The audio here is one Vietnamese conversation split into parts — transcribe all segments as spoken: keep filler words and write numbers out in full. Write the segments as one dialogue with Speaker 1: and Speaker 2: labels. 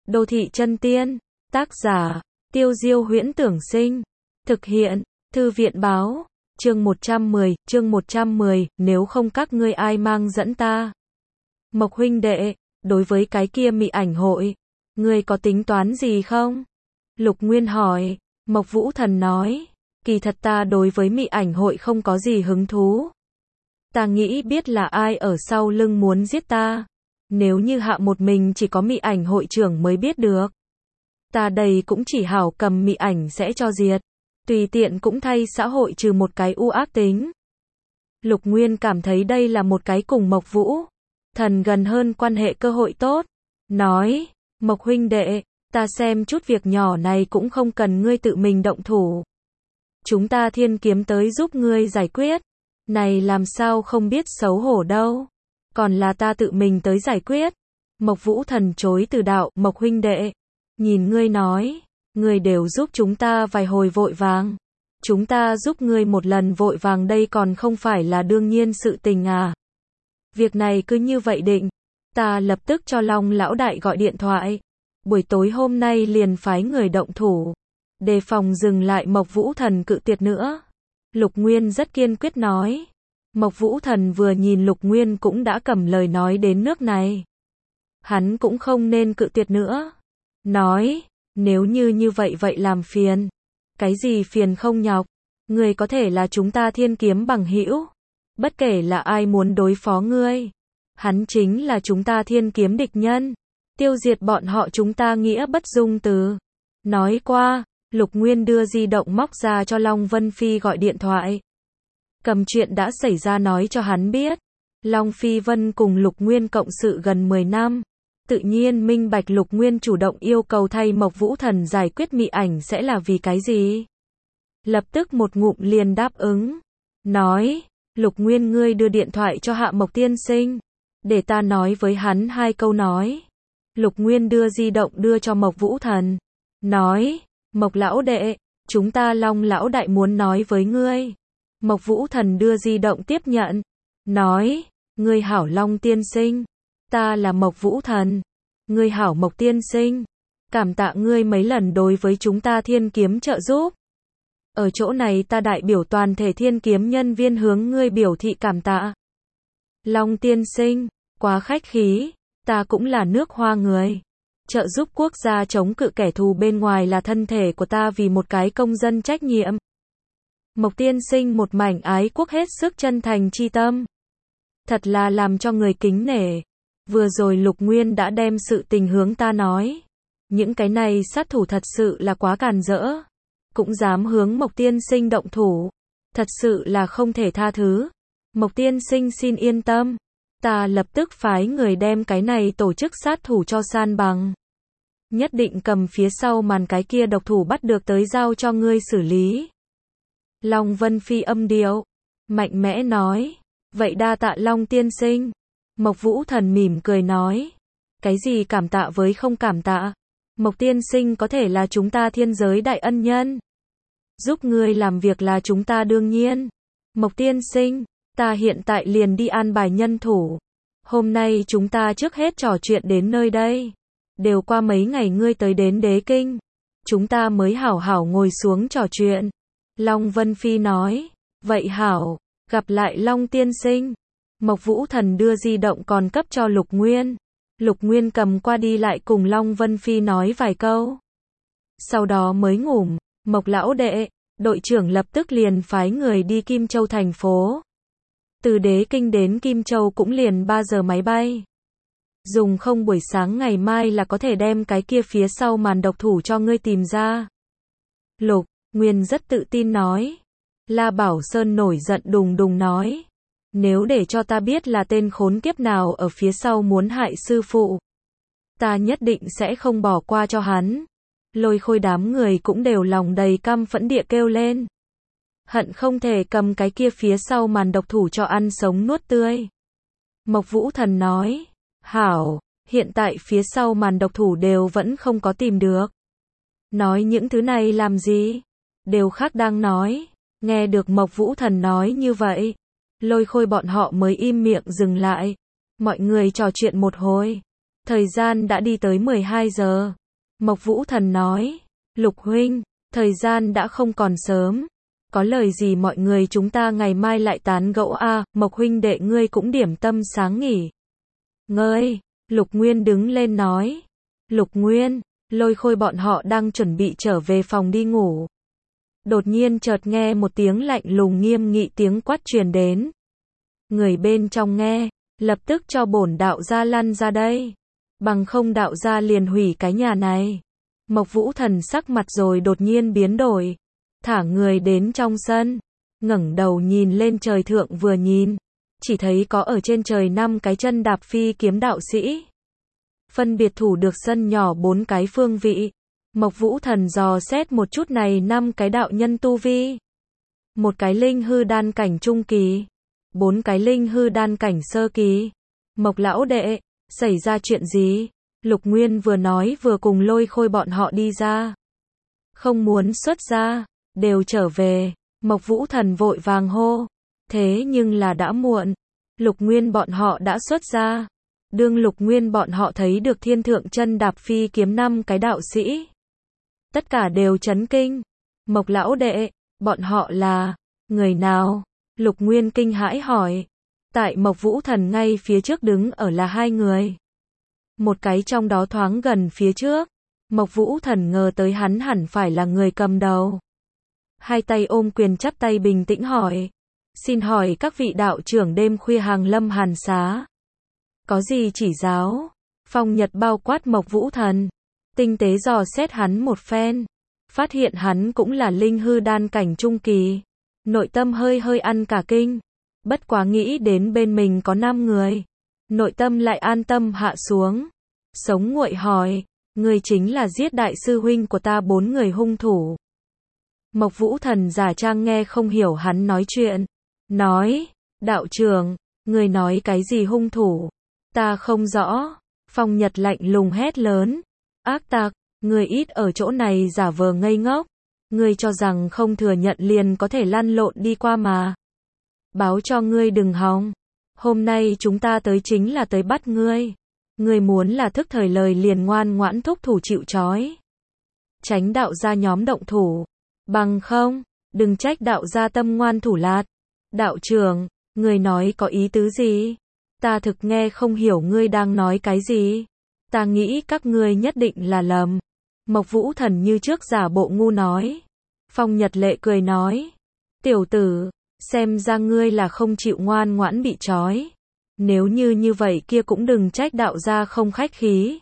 Speaker 1: Đô thị chân tiên, tác giả, Tiêu Diêu Huyễn Tưởng Sinh, thực hiện, Thư viện báo, chương một trăm mười, chương một trăm mười, nếu không các ngươi ai mang dẫn ta. Mộc huynh đệ, đối với cái kia mị ảnh hội, ngươi có tính toán gì không? Lục Nguyên hỏi, Mộc Vũ Thần nói, kỳ thật ta đối với mị ảnh hội không có gì hứng thú. Ta nghĩ biết là ai ở sau lưng muốn giết ta. Nếu như hạ một mình chỉ có mị ảnh hội trưởng mới biết được. Ta đây cũng chỉ hảo cầm mị ảnh sẽ cho diệt. Tùy tiện cũng thay xã hội trừ một cái u ác tính. Lục Nguyên cảm thấy đây là một cái cùng Mộc Vũ Thần gần hơn quan hệ cơ hội tốt. Nói, Mộc huynh đệ, ta xem chút việc nhỏ này cũng không cần ngươi tự mình động thủ. Chúng ta thiên kiếm tới giúp ngươi giải quyết. Này làm sao không biết xấu hổ đâu. Còn là ta tự mình tới giải quyết. Mộc Vũ Thần chối từ đạo, Mộc huynh đệ. Nhìn ngươi nói, ngươi đều giúp chúng ta vài hồi vội vàng. Chúng ta giúp ngươi một lần vội vàng đây còn không phải là đương nhiên sự tình à. Việc này cứ như vậy định. Ta lập tức cho Long lão đại gọi điện thoại. Buổi tối hôm nay liền phái người động thủ. Đề phòng dừng lại Mộc Vũ Thần cự tuyệt nữa. Lục Nguyên rất kiên quyết nói. Mộc Vũ Thần vừa nhìn Lục Nguyên cũng đã cầm lời nói đến nước này. Hắn cũng không nên cự tuyệt nữa. Nói, nếu như như vậy vậy làm phiền. Cái gì phiền không nhọc. Ngươi có thể là chúng ta thiên kiếm bằng hữu. Bất kể là ai muốn đối phó ngươi. Hắn chính là chúng ta thiên kiếm địch nhân. Tiêu diệt bọn họ chúng ta nghĩa bất dung từ. Nói qua, Lục Nguyên đưa di động móc ra cho Long Vân Phi gọi điện thoại. Cầm chuyện đã xảy ra nói cho hắn biết. Long Phi Vân cùng Lục Nguyên cộng sự gần mười năm. Tự nhiên minh bạch Lục Nguyên chủ động yêu cầu thay Mộc Vũ Thần giải quyết mị ảnh sẽ là vì cái gì. Lập tức một ngụm liền đáp ứng. Nói, Lục Nguyên ngươi đưa điện thoại cho Hạ Mộc tiên sinh. Để ta nói với hắn hai câu nói. Lục Nguyên đưa di động đưa cho Mộc Vũ Thần. Nói, Mộc lão đệ, chúng ta Long lão đại muốn nói với ngươi. Mộc Vũ Thần đưa di động tiếp nhận. Nói, ngươi hảo Long tiên sinh. Ta là Mộc Vũ Thần. Ngươi hảo Mộc tiên sinh. Cảm tạ ngươi mấy lần đối với chúng ta thiên kiếm trợ giúp. Ở chỗ này ta đại biểu toàn thể thiên kiếm nhân viên hướng ngươi biểu thị cảm tạ. Long tiên sinh, quá khách khí. Ta cũng là nước Hoa người. Trợ giúp quốc gia chống cự kẻ thù bên ngoài là thân thể của ta vì một cái công dân trách nhiệm. Mộc tiên sinh một mảnh ái quốc hết sức chân thành chi tâm. Thật là làm cho người kính nể. Vừa rồi Lục Nguyên đã đem sự tình hướng ta nói. Những cái này sát thủ thật sự là quá càn rỡ. Cũng dám hướng Mộc tiên sinh động thủ. Thật sự là không thể tha thứ. Mộc tiên sinh xin yên tâm. Ta lập tức phái người đem cái này tổ chức sát thủ cho san bằng. Nhất định cầm phía sau màn cái kia độc thủ bắt được tới giao cho ngươi xử lý. Long Vân Phi âm điệu. Mạnh mẽ nói. Vậy đa tạ Long tiên sinh. Mộc Vũ Thần mỉm cười nói. Cái gì cảm tạ với không cảm tạ. Mộc tiên sinh có thể là chúng ta thiên giới đại ân nhân. Giúp ngươi làm việc là chúng ta đương nhiên. Mộc tiên sinh, ta hiện tại liền đi an bài nhân thủ. Hôm nay chúng ta trước hết trò chuyện đến nơi đây. Đều qua mấy ngày ngươi tới đến Đế Kinh. Chúng ta mới hảo hảo ngồi xuống trò chuyện. Long Vân Phi nói. Vậy hảo, gặp lại Long tiên sinh. Mộc Vũ Thần đưa di động còn cấp cho Lục Nguyên. Lục Nguyên cầm qua đi lại cùng Long Vân Phi nói vài câu. Sau đó mới ngủ. Mộc lão đệ, đội trưởng lập tức liền phái người đi Kim Châu thành phố. Từ Đế Kinh đến Kim Châu cũng liền ba giờ máy bay. Dùng không buổi sáng ngày mai là có thể đem cái kia phía sau màn độc thủ cho ngươi tìm ra. Lục Nguyên rất tự tin nói. La Bảo Sơn nổi giận đùng đùng nói. Nếu để cho ta biết là tên khốn kiếp nào ở phía sau muốn hại sư phụ. Ta nhất định sẽ không bỏ qua cho hắn. Lôi Khôi đám người cũng đều lòng đầy căm phẫn địa kêu lên. Hận không thể cầm cái kia phía sau màn độc thủ cho ăn sống nuốt tươi. Mộc Vũ Thần nói. Hảo, hiện tại phía sau màn độc thủ đều vẫn không có tìm được. Nói những thứ này làm gì? Đều khác đang nói. Nghe được Mộc Vũ Thần nói như vậy. Lôi Khôi bọn họ mới im miệng dừng lại. Mọi người trò chuyện một hồi. Thời gian đã đi tới mười hai giờ. Mộc Vũ Thần nói, Lục huynh, thời gian đã không còn sớm. Có lời gì mọi người chúng ta ngày mai lại tán gẫu a à, Mộc huynh đệ ngươi cũng điểm tâm sáng nghỉ. Ngơi, Lục Nguyên đứng lên nói. Lục Nguyên, Lôi Khôi bọn họ đang chuẩn bị trở về phòng đi ngủ. Đột nhiên chợt nghe một tiếng lạnh lùng nghiêm nghị tiếng quát truyền đến. Người bên trong nghe, lập tức cho bổn đạo gia lăn ra đây. Bằng không đạo gia liền hủy cái nhà này. Mộc Vũ Thần sắc mặt rồi đột nhiên biến đổi. Thả người đến trong sân. Ngẩng đầu nhìn lên trời thượng vừa nhìn. Chỉ thấy có ở trên trời năm cái chân đạp phi kiếm đạo sĩ. Phân biệt thủ được sân nhỏ bốn cái phương vị. Mộc Vũ Thần dò xét một chút này năm cái đạo nhân tu vi. Một cái linh hư đan cảnh trung kỳ. Bốn cái linh hư đan cảnh sơ kỳ. Mộc lão đệ, xảy ra chuyện gì? Lục Nguyên vừa nói vừa cùng Lôi Khôi bọn họ đi ra. Không muốn xuất ra, đều trở về. Mộc Vũ Thần vội vàng hô. Thế nhưng là đã muộn. Lục Nguyên bọn họ đã xuất ra. Đương Lục Nguyên bọn họ thấy được thiên thượng chân đạp phi kiếm năm cái đạo sĩ. Tất cả đều chấn kinh. Mộc lão đệ, bọn họ là người nào? Lục Nguyên kinh hãi hỏi. Tại Mộc Vũ Thần ngay phía trước đứng ở là hai người. Một cái trong đó thoáng gần phía trước. Mộc Vũ Thần ngờ tới hắn hẳn phải là người cầm đầu. Hai tay ôm quyền chắp tay bình tĩnh hỏi. Xin hỏi các vị đạo trưởng đêm khuya hàng lâm hàn xá. Có gì chỉ giáo? Phong Nhật bao quát Mộc Vũ Thần. Tinh tế dò xét hắn một phen. Phát hiện hắn cũng là linh hư đan cảnh trung kỳ. Nội tâm hơi hơi ăn cả kinh. Bất quá nghĩ đến bên mình có năm người. Nội tâm lại an tâm hạ xuống. Sống nguội hỏi. Người chính là giết đại sư huynh của ta bốn người hung thủ. Mộc Vũ Thần giả trang nghe không hiểu hắn nói chuyện. Nói. Đạo trưởng. Người nói cái gì hung thủ? Ta không rõ. Phong Nhật lạnh lùng hét lớn. Ác tặc. Người ít ở chỗ này giả vờ ngây ngốc. Ngươi cho rằng không thừa nhận liền có thể lăn lộn đi qua mà. Báo cho ngươi đừng hòng. Hôm nay chúng ta tới chính là tới bắt ngươi. Ngươi muốn là thức thời lời liền ngoan ngoãn thúc thủ chịu trói. Tránh đạo gia nhóm động thủ. Bằng không, đừng trách đạo gia tâm ngoan thủ lạt. Đạo trưởng, ngươi nói có ý tứ gì? Ta thực nghe không hiểu ngươi đang nói cái gì. Ta nghĩ các ngươi nhất định là lầm. Mộc Vũ Thần như trước giả bộ ngu nói. Phong Nhật lệ cười nói. Tiểu tử, xem ra ngươi là không chịu ngoan ngoãn bị trói. Nếu như như vậy kia cũng đừng trách đạo gia không khách khí.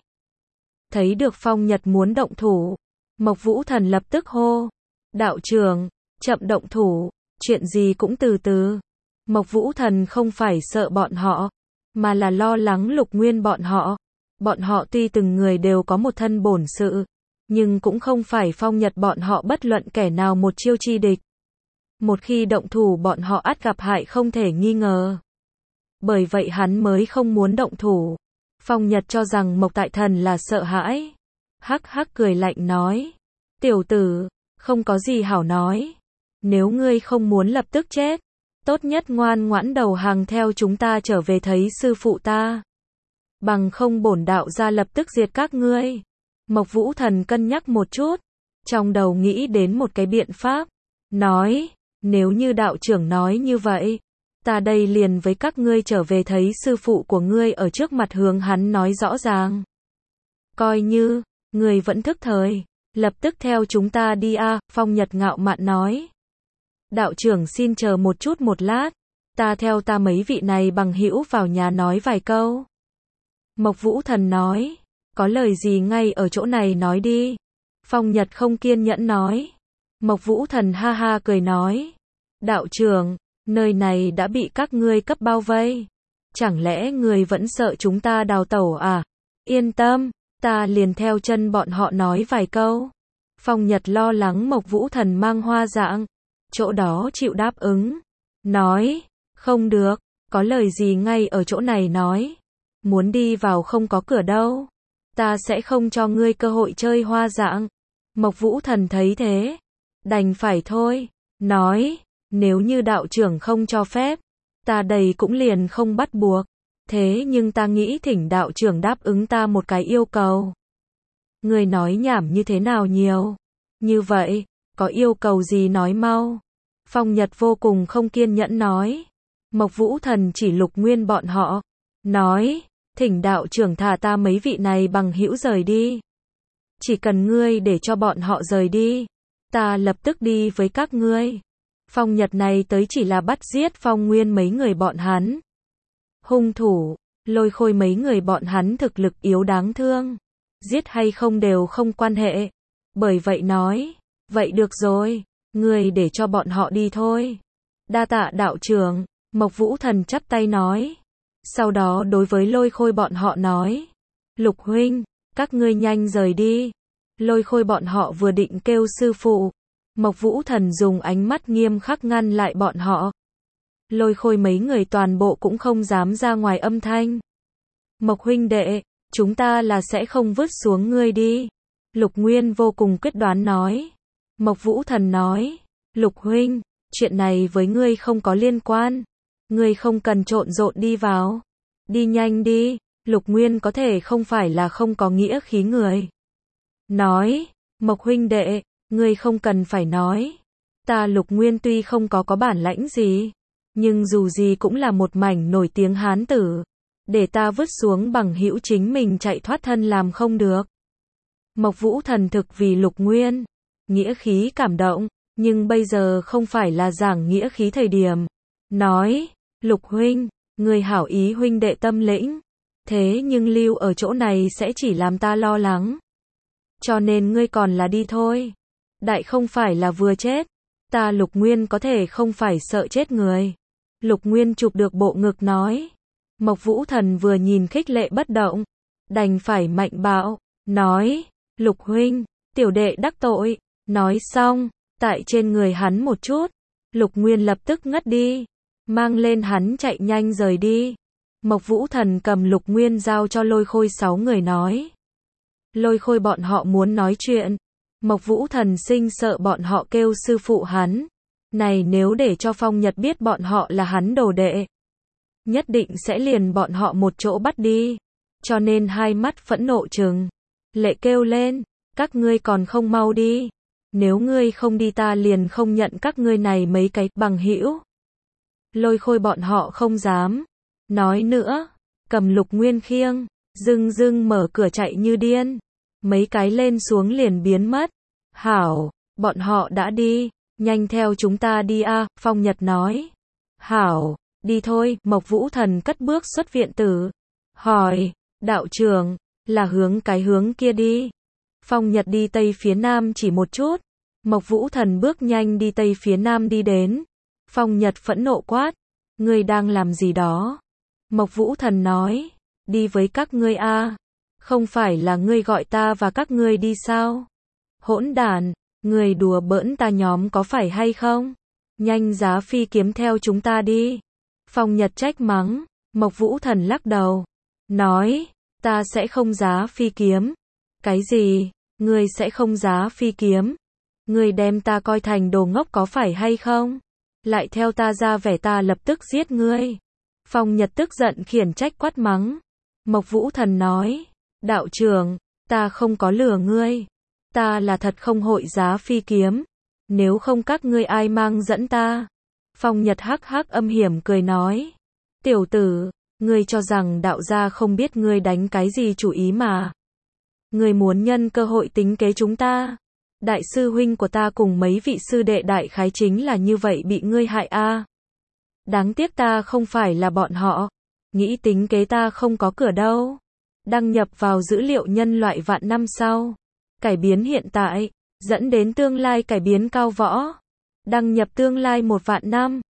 Speaker 1: Thấy được Phong Nhật muốn động thủ. Mộc Vũ Thần lập tức hô. Đạo trưởng, chậm động thủ, chuyện gì cũng từ từ. Mộc Vũ Thần không phải sợ bọn họ, mà là lo lắng Lục Nguyên bọn họ. Bọn họ tuy từng người đều có một thân bổn sự, nhưng cũng không phải Phong Nhật bọn họ bất luận kẻ nào một chiêu chi địch. Một khi động thủ bọn họ ắt gặp hại không thể nghi ngờ. Bởi vậy hắn mới không muốn động thủ. Phong Nhật cho rằng Mộc Đại Thần là sợ hãi. Hắc hắc cười lạnh nói. Tiểu tử, không có gì hảo nói. Nếu ngươi không muốn lập tức chết, tốt nhất ngoan ngoãn đầu hàng theo chúng ta trở về thấy sư phụ ta. Bằng không bổn đạo gia lập tức diệt các ngươi. Mộc Vũ Thần cân nhắc một chút, trong đầu nghĩ đến một cái biện pháp, nói, nếu như đạo trưởng nói như vậy, ta đây liền với các ngươi trở về thấy sư phụ của ngươi ở trước mặt hướng hắn nói rõ ràng. Coi như, ngươi vẫn thức thời, lập tức theo chúng ta đi a. À, Phong Nhật ngạo mạn nói. Đạo trưởng xin chờ một chút một lát, ta theo ta mấy vị này bằng hữu vào nhà nói vài câu. Mộc Vũ Thần nói, có lời gì ngay ở chỗ này nói đi. Phong Nhật không kiên nhẫn nói. Mộc Vũ Thần ha ha cười nói, đạo trưởng, nơi này đã bị các ngươi cấp bao vây. Chẳng lẽ người vẫn sợ chúng ta đào tẩu à? Yên tâm, ta liền theo chân bọn họ nói vài câu. Phong Nhật lo lắng Mộc Vũ Thần mang hoa dạng, chỗ đó chịu đáp ứng. Nói, không được, có lời gì ngay ở chỗ này nói. Muốn đi vào không có cửa đâu. Ta sẽ không cho ngươi cơ hội chơi hoa dạng. Mộc Vũ Thần thấy thế, đành phải thôi. Nói, nếu như đạo trưởng không cho phép, ta đây cũng liền không bắt buộc. Thế nhưng ta nghĩ thỉnh đạo trưởng đáp ứng ta một cái yêu cầu. Ngươi nói nhảm như thế nào nhiều? Như vậy, có yêu cầu gì nói mau. Phong Nhật vô cùng không kiên nhẫn nói. Mộc Vũ Thần chỉ Lục Nguyên bọn họ. Nói, thỉnh đạo trưởng thả ta mấy vị này bằng hữu rời đi. Chỉ cần ngươi để cho bọn họ rời đi, ta lập tức đi với các ngươi. Phong Nhật này tới chỉ là bắt giết Phong Nguyên mấy người bọn hắn. Hung thủ, Lôi Khôi mấy người bọn hắn thực lực yếu đáng thương. Giết hay không đều không quan hệ. Bởi vậy nói, vậy được rồi, ngươi để cho bọn họ đi thôi. Đa tạ đạo trưởng, Mộc Vũ Thần chắp tay nói. Sau đó đối với Lôi Khôi bọn họ nói, Lục huynh, các ngươi nhanh rời đi. Lôi Khôi bọn họ vừa định kêu sư phụ, Mộc Vũ Thần dùng ánh mắt nghiêm khắc ngăn lại bọn họ. Lôi Khôi mấy người toàn bộ cũng không dám ra ngoài âm thanh. Mộc huynh đệ, chúng ta là sẽ không vứt xuống ngươi đi. Lục Nguyên vô cùng quyết đoán nói. Mộc Vũ Thần nói, Lục huynh, chuyện này với ngươi không có liên quan. Ngươi không cần trộn rộn đi vào. Đi nhanh đi. Lục Nguyên có thể không phải là không có nghĩa khí người. Nói, Mộc huynh đệ, ngươi không cần phải nói. Ta Lục Nguyên tuy không có có bản lãnh gì, nhưng dù gì cũng là một mảnh nổi tiếng hán tử. Để ta vứt xuống bằng hữu chính mình chạy thoát thân làm không được. Mộc Vũ Thần thực vì Lục Nguyên, nghĩa khí cảm động, nhưng bây giờ không phải là giảng nghĩa khí thời điểm. Nói, Lục huynh, người hảo ý huynh đệ tâm lĩnh, thế nhưng lưu ở chỗ này sẽ chỉ làm ta lo lắng. Cho nên ngươi còn là đi thôi. Đại không phải là vừa chết, ta Lục Nguyên có thể không phải sợ chết người. Lục Nguyên chụp được bộ ngực nói. Mộc Vũ Thần vừa nhìn khích lệ bất động, đành phải mạnh bạo, nói, Lục huynh, tiểu đệ đắc tội. Nói xong, tại trên người hắn một chút, Lục Nguyên lập tức ngất đi, mang lên hắn chạy nhanh rời đi. Mộc Vũ Thần cầm Lục Nguyên giao cho Lôi Khôi sáu người nói. Lôi Khôi bọn họ muốn nói chuyện, Mộc Vũ Thần sinh sợ bọn họ kêu sư phụ hắn. Này nếu để cho Phong Nhật biết bọn họ là hắn đồ đệ, nhất định sẽ liền bọn họ một chỗ bắt đi. Cho nên hai mắt phẫn nộ trừng, lệ kêu lên, các ngươi còn không mau đi. Nếu ngươi không đi ta liền không nhận các ngươi này mấy cái bằng hữu. Lôi Khôi bọn họ không dám nói nữa, cầm Lục Nguyên khiêng, dưng dưng mở cửa chạy như điên. Mấy cái lên xuống liền biến mất. Hảo, bọn họ đã đi, nhanh theo chúng ta đi a. Phong Nhật nói. Hảo, đi thôi. Mộc Vũ Thần cất bước xuất viện tử. Hỏi, đạo trưởng, là hướng cái hướng kia đi. Phong Nhật đi tây phía nam chỉ một chút. Mộc Vũ Thần bước nhanh đi tây phía nam đi đến. Phong Nhật phẫn nộ quát, ngươi đang làm gì đó? Mộc Vũ Thần nói, đi với các ngươi a. Không phải là ngươi gọi ta và các ngươi đi sao? Hỗn đản, ngươi đùa bỡn ta nhóm có phải hay không? Nhanh giá phi kiếm theo chúng ta đi. Phong Nhật trách mắng. Mộc Vũ Thần lắc đầu, nói, ta sẽ không giá phi kiếm. Cái gì? Ngươi sẽ không giá phi kiếm? Ngươi đem ta coi thành đồ ngốc có phải hay không? Lại theo ta ra vẻ ta lập tức giết ngươi. Phong Nhật tức giận khiển trách quát mắng. Mộc Vũ Thần nói, đạo trưởng, ta không có lừa ngươi. Ta là thật không hội giá phi kiếm. Nếu không các ngươi ai mang dẫn ta? Phong Nhật hắc hắc âm hiểm cười nói, tiểu tử, ngươi cho rằng đạo gia không biết ngươi đánh cái gì chủ ý mà. Ngươi muốn nhân cơ hội tính kế chúng ta. Đại sư huynh của ta cùng mấy vị sư đệ đại khái chính là như vậy bị ngươi hại a. Đáng tiếc ta không phải là bọn họ. Nghĩ tính kế ta không có cửa đâu. Đăng nhập vào dữ liệu nhân loại vạn năm sau. Cải biến hiện tại, dẫn đến tương lai cải biến cao võ. Đăng nhập tương lai một vạn năm.